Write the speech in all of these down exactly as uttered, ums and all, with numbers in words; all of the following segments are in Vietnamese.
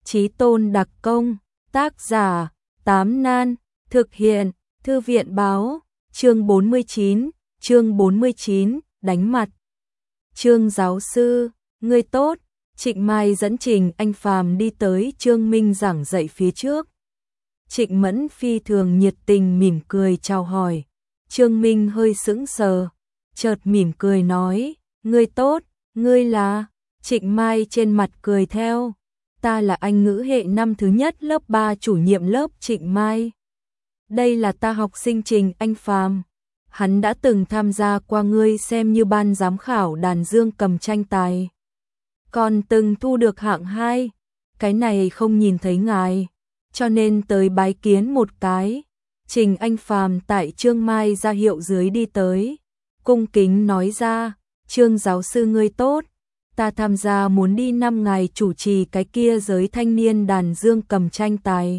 Chí Tôn đặc công, tác giả, Tám Nan, thực hiện, Thư viện báo, chương bốn mươi chín, chương bốn mươi chín, đánh mặt. Trương giáo sư, ngươi tốt, Trịnh Mai dẫn Trình Anh Phàm đi tới Trương Minh giảng dạy phía trước. Trịnh Mẫn phi thường nhiệt tình mỉm cười chào hỏi. Trương Minh hơi sững sờ, chợt mỉm cười nói, ngươi tốt, ngươi là... Trịnh Mai trên mặt cười theo, ta là Anh ngữ hệ năm thứ nhất lớp ba chủ nhiệm lớp Trịnh Mai. Đây là ta học sinh Trình Anh Phàm, hắn đã từng tham gia qua ngươi xem như ban giám khảo đàn dương cầm tranh tài. Còn từng thu được hạng hai, cái này không nhìn thấy ngài, cho nên tới bái kiến một cái. Trình Anh Phàm tại Trương Mai ra hiệu dưới đi tới, cung kính nói ra, Trương giáo sư ngươi tốt, ta tham gia muốn đi năm ngày chủ trì cái kia giới thanh niên đàn dương cầm tranh tài.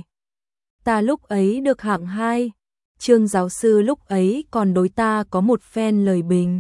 Ta lúc ấy được hạng hai, Trương giáo sư lúc ấy còn đối ta có một phen lời bình,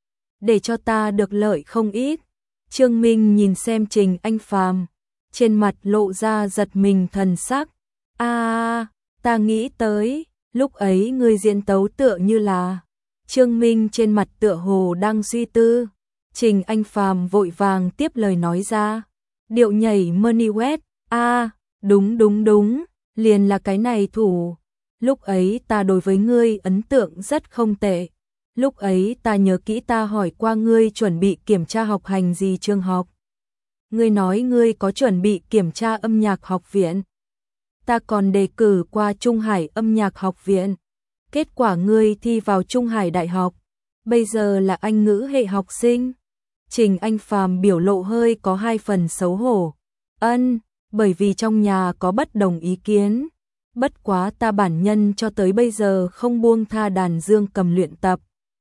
để cho ta được lợi không ít. Trương Minh nhìn xem Trình Anh Phàm, trên mặt lộ ra giật mình thần sắc. A, à, ta nghĩ tới, lúc ấy người diễn tấu tựa như là... Trương Minh trên mặt tựa hồ đang suy tư. Trình Anh Phàm vội vàng tiếp lời nói ra, điệu nhảy Money West, a, à, đúng đúng đúng, liền là cái này thủ. Lúc ấy ta đối với ngươi ấn tượng rất không tệ. Lúc ấy ta nhớ kỹ ta hỏi qua ngươi chuẩn bị kiểm tra học hành gì trường học. Ngươi nói ngươi có chuẩn bị kiểm tra âm nhạc học viện. Ta còn đề cử qua Trung Hải âm nhạc học viện. Kết quả ngươi thi vào Trung Hải đại học, bây giờ là Anh ngữ hệ học sinh. Trình Anh Phàm biểu lộ hơi có hai phần xấu hổ. Ân, bởi vì trong nhà có bất đồng ý kiến. Bất quá ta bản nhân cho tới bây giờ không buông tha đàn dương cầm luyện tập.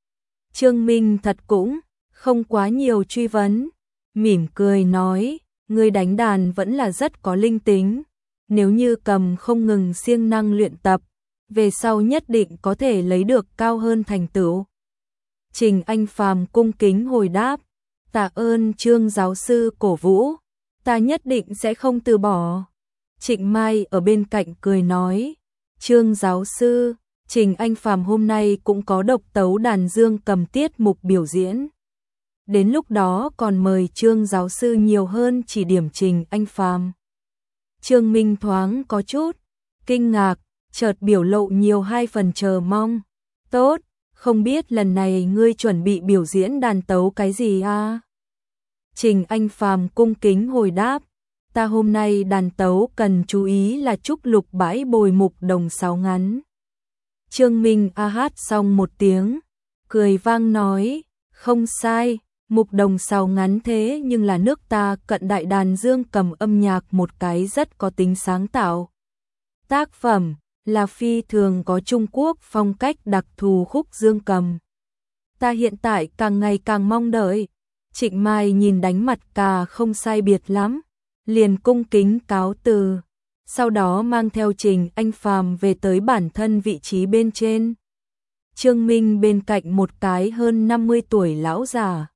Trương Minh thật cũng không quá nhiều truy vấn, mỉm cười nói, ngươi đánh đàn vẫn là rất có linh tính. Nếu như cầm không ngừng siêng năng luyện tập, về sau nhất định có thể lấy được cao hơn thành tựu. Trình Anh Phàm cung kính hồi đáp, tạ ơn Trương giáo sư cổ vũ, ta nhất định sẽ không từ bỏ. Trịnh Mai ở bên cạnh cười nói, Trương giáo sư, Trình Anh Phàm hôm nay cũng có độc tấu đàn dương cầm tiết mục biểu diễn. Đến lúc đó còn mời Trương giáo sư nhiều hơn chỉ điểm Trình Anh Phàm. Trương Minh thoáng có chút kinh ngạc, chợt biểu lộ nhiều hai phần chờ mong. Tốt, không biết lần này ngươi chuẩn bị biểu diễn đàn tấu cái gì à? Trình Anh Phàm cung kính hồi đáp, ta hôm nay đàn tấu cần chú ý là trúc lục bãi bồi mục đồng sáo ngắn. Trương Minh a hát xong một tiếng, cười vang nói, không sai, mục đồng sáo ngắn thế nhưng là nước ta cận đại đàn dương cầm âm nhạc một cái rất có tính sáng tạo. Tác phẩm là phi thường có Trung Quốc phong cách đặc thù khúc dương cầm. Ta hiện tại càng ngày càng mong đợi. Trịnh Mai nhìn đánh mặt cà không sai biệt lắm, liền cung kính cáo từ, sau đó mang theo Trình Anh Phàm về tới bản thân vị trí bên trên. Trương Minh bên cạnh một cái hơn năm mươi tuổi lão già,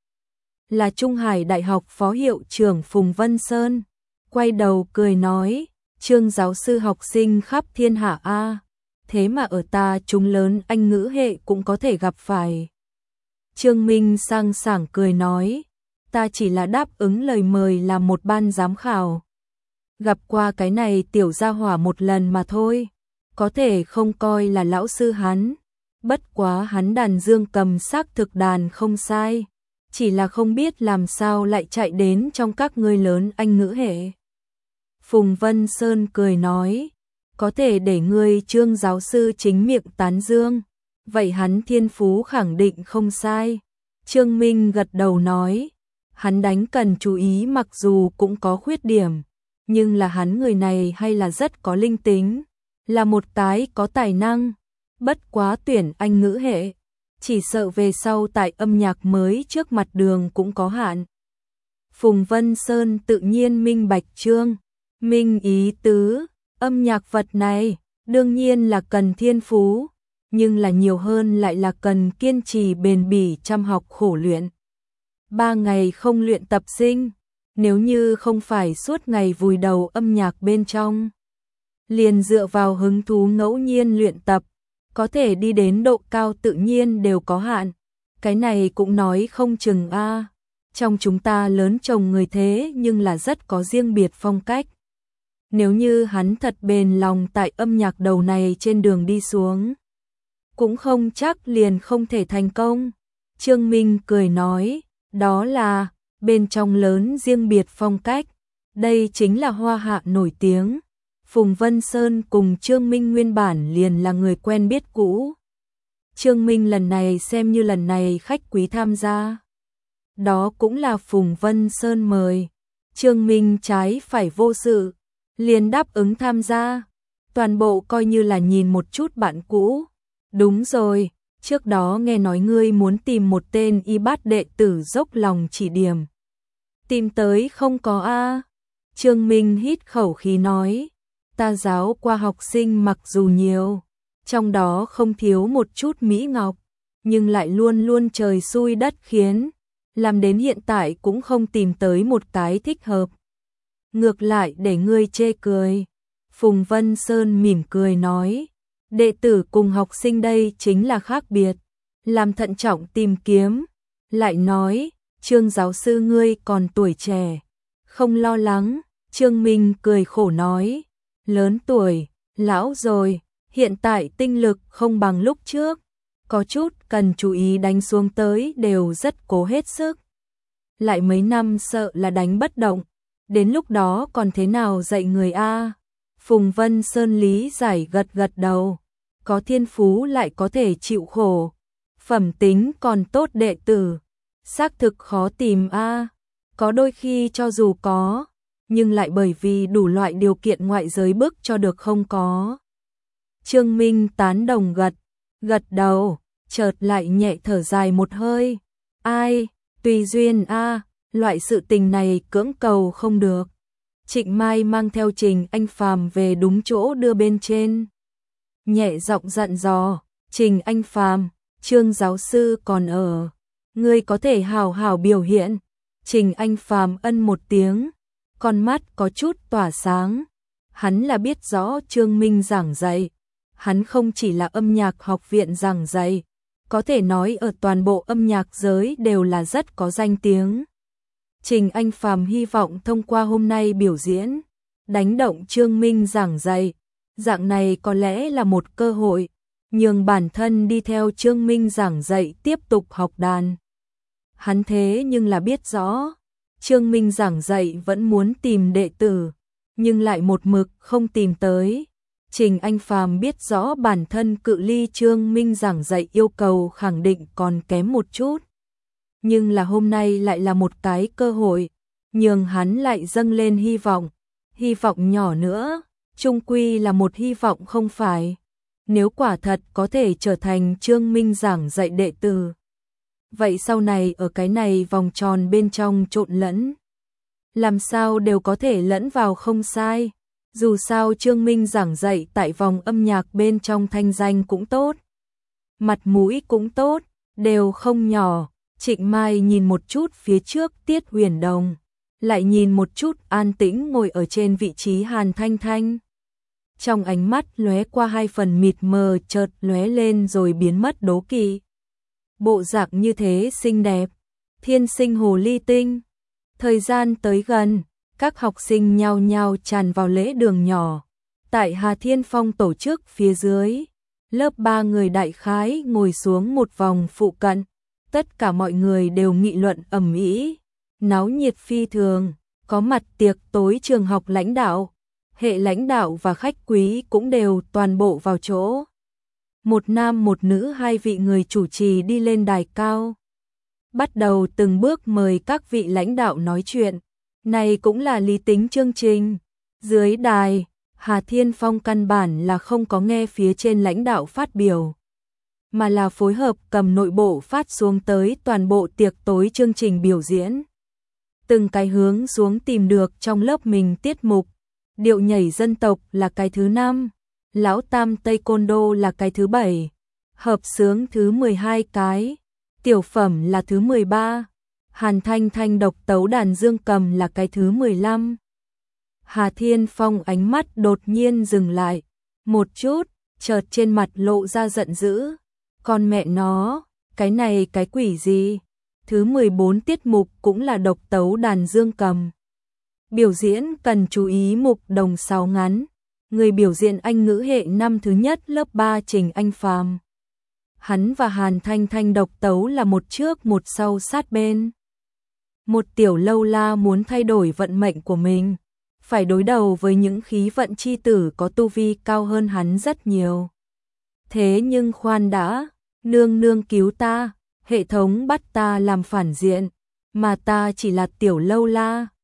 là Trung Hải Đại học phó hiệu trưởng Phùng Vân Sơn, quay đầu cười nói, Trương giáo sư học sinh khắp thiên hạ a, thế mà ở ta chúng lớn Anh ngữ hệ cũng có thể gặp phải. Trương Minh sang sảng cười nói, ta chỉ là đáp ứng lời mời làm một ban giám khảo. Gặp qua cái này tiểu gia hỏa một lần mà thôi, có thể không coi là lão sư hắn. Bất quá hắn đàn dương cầm xác thực đàn không sai, chỉ là không biết làm sao lại chạy đến trong các ngươi lớn Anh ngữ hệ. Phùng Vân Sơn cười nói, có thể để ngươi Trương giáo sư chính miệng tán dương, vậy hắn thiên phú khẳng định không sai. Trương Minh gật đầu nói, hắn đánh cần chú ý mặc dù cũng có khuyết điểm, nhưng là hắn người này hay là rất có linh tính, là một cái có tài năng. Bất quá tuyển Anh ngữ hệ, chỉ sợ về sau tại âm nhạc mới trước mặt đường cũng có hạn. Phùng Vân Sơn tự nhiên minh bạch Trương Minh ý tứ, âm nhạc vật này đương nhiên là cần thiên phú, nhưng là nhiều hơn lại là cần kiên trì bền bỉ chăm học khổ luyện. Ba ngày không luyện tập sinh, Nếu như không phải suốt ngày vùi đầu âm nhạc bên trong, liền dựa vào hứng thú ngẫu nhiên luyện tập, có thể đi đến độ cao tự nhiên đều có hạn. Cái này cũng nói không chừng a. Trong chúng ta lớn chồng người thế nhưng là rất có riêng biệt phong cách. Nếu như hắn thật bền lòng tại âm nhạc đầu này trên đường đi xuống, cũng không chắc liền không thể thành công. Trương Minh cười nói, đó là bên trong lớn riêng biệt phong cách. Đây chính là hoa hạ nổi tiếng. Phùng Vân Sơn cùng Trương Minh nguyên bản liền là người quen biết cũ. Trương Minh lần này xem như lần này khách quý tham gia. Đó cũng là Phùng Vân Sơn mời. Trương Minh trái phải vô sự, liền đáp ứng tham gia. Toàn bộ coi như là nhìn một chút bạn cũ. Đúng rồi, trước đó nghe nói ngươi muốn tìm một tên y bát đệ tử dốc lòng chỉ điểm. Tìm tới không có a? Trương Minh hít khẩu khí nói, ta giáo qua học sinh mặc dù nhiều, trong đó không thiếu một chút mỹ ngọc, nhưng lại luôn luôn trời xui đất khiến, làm đến hiện tại cũng không tìm tới một cái thích hợp. Ngược lại để ngươi chê cười. Phùng Vân Sơn mỉm cười nói, đệ tử cùng học sinh đây chính là khác biệt, làm thận trọng tìm kiếm. Lại nói, Trương giáo sư ngươi còn tuổi trẻ, không lo lắng. Trương Minh cười khổ nói, lớn tuổi, lão rồi, hiện tại tinh lực không bằng lúc trước, có chút cần chú ý đánh xuống tới đều rất cố hết sức. Lại mấy năm sợ là đánh bất động, đến lúc đó còn thế nào dạy người a? Phùng Vân Sơn lý giải gật gật đầu, có thiên phú lại có thể chịu khổ, phẩm tính còn tốt đệ tử, xác thực khó tìm a. Có đôi khi cho dù có, nhưng lại bởi vì đủ loại điều kiện ngoại giới bức cho được không có. Trương Minh tán đồng gật, gật đầu, chợt lại nhẹ thở dài một hơi. Ai, tùy duyên a, loại sự tình này cưỡng cầu không được. Trịnh Mai mang theo Trình Anh Phàm về đúng chỗ đưa bên trên. Nhẹ giọng dặn dò, Trình Anh Phàm, Trương giáo sư còn ở, ngươi có thể hào hào biểu hiện. Trình Anh Phàm ân một tiếng, con mắt có chút tỏa sáng. Hắn là biết rõ Trương Minh giảng dạy, hắn không chỉ là âm nhạc học viện giảng dạy, có thể nói ở toàn bộ âm nhạc giới đều là rất có danh tiếng. Trình Anh Phàm hy vọng thông qua hôm nay biểu diễn, đánh động Trương Minh giảng dạy, dạng này có lẽ là một cơ hội, nhường bản thân đi theo Trương Minh giảng dạy tiếp tục học đàn. Hắn thế nhưng là biết rõ, Trương Minh giảng dạy vẫn muốn tìm đệ tử, nhưng lại một mực không tìm tới. Trình Anh Phàm biết rõ bản thân cự ly Trương Minh giảng dạy yêu cầu khẳng định còn kém một chút. Nhưng là hôm nay lại là một cái cơ hội, nhường hắn lại dâng lên hy vọng. Hy vọng nhỏ nữa, chung quy là một hy vọng không phải. Nếu quả thật có thể trở thành Trương Minh giảng dạy đệ tử, vậy sau này ở cái này vòng tròn bên trong trộn lẫn, làm sao đều có thể lẫn vào không sai. Dù sao Trương Minh giảng dạy tại vòng âm nhạc bên trong thanh danh cũng tốt, mặt mũi cũng tốt, đều không nhỏ. Trịnh Mai nhìn một chút phía trước Tiết Huyền Đồng, lại nhìn một chút an tĩnh ngồi ở trên vị trí Hàn Thanh Thanh. Trong ánh mắt lóe qua hai phần mịt mờ chợt lóe lên rồi biến mất đố kỵ. Bộ dạng như thế xinh đẹp, thiên sinh hồ ly tinh. Thời gian tới gần, các học sinh nhao nhao tràn vào lễ đường nhỏ. Tại Hà Thiên Phong tổ chức phía dưới, lớp ba người đại khái ngồi xuống một vòng phụ cận. Tất cả mọi người đều nghị luận ầm ĩ, náo nhiệt phi thường, có mặt tiệc tối trường học lãnh đạo, hệ lãnh đạo và khách quý cũng đều toàn bộ vào chỗ. Một nam một nữ hai vị người chủ trì đi lên đài cao, bắt đầu từng bước mời các vị lãnh đạo nói chuyện. Này cũng là lý tính chương trình. Dưới đài, Hà Thiên Phong căn bản là không có nghe phía trên lãnh đạo phát biểu, mà là phối hợp cầm nội bộ phát xuống tới toàn bộ tiệc tối chương trình biểu diễn. Từng cái hướng xuống tìm được trong lớp mình tiết mục. Điệu nhảy dân tộc là cái thứ năm, lão tam taekwondo là cái thứ bảy, hợp xướng thứ mười hai cái, tiểu phẩm là thứ mười ba. Hàn Thanh Thanh độc tấu đàn dương cầm là cái thứ mười lăm. Hà Thiên Phong ánh mắt đột nhiên dừng lại, một chút, chợt trên mặt lộ ra giận dữ. Con mẹ nó, cái này cái quỷ gì? Thứ mười bốn tiết mục cũng là độc tấu đàn dương cầm. Biểu diễn cần chú ý mục đồng sáu ngắn. Người biểu diễn Anh ngữ hệ năm thứ nhất lớp ba Trình Anh Phàm. Hắn và Hàn Thanh Thanh độc tấu là một trước một sau sát bên. Một tiểu lâu la muốn thay đổi vận mệnh của mình, phải đối đầu với những khí vận chi tử có tu vi cao hơn hắn rất nhiều. Thế nhưng khoan đã, nương nương cứu ta, hệ thống bắt ta làm phản diện, mà ta chỉ là tiểu lâu la.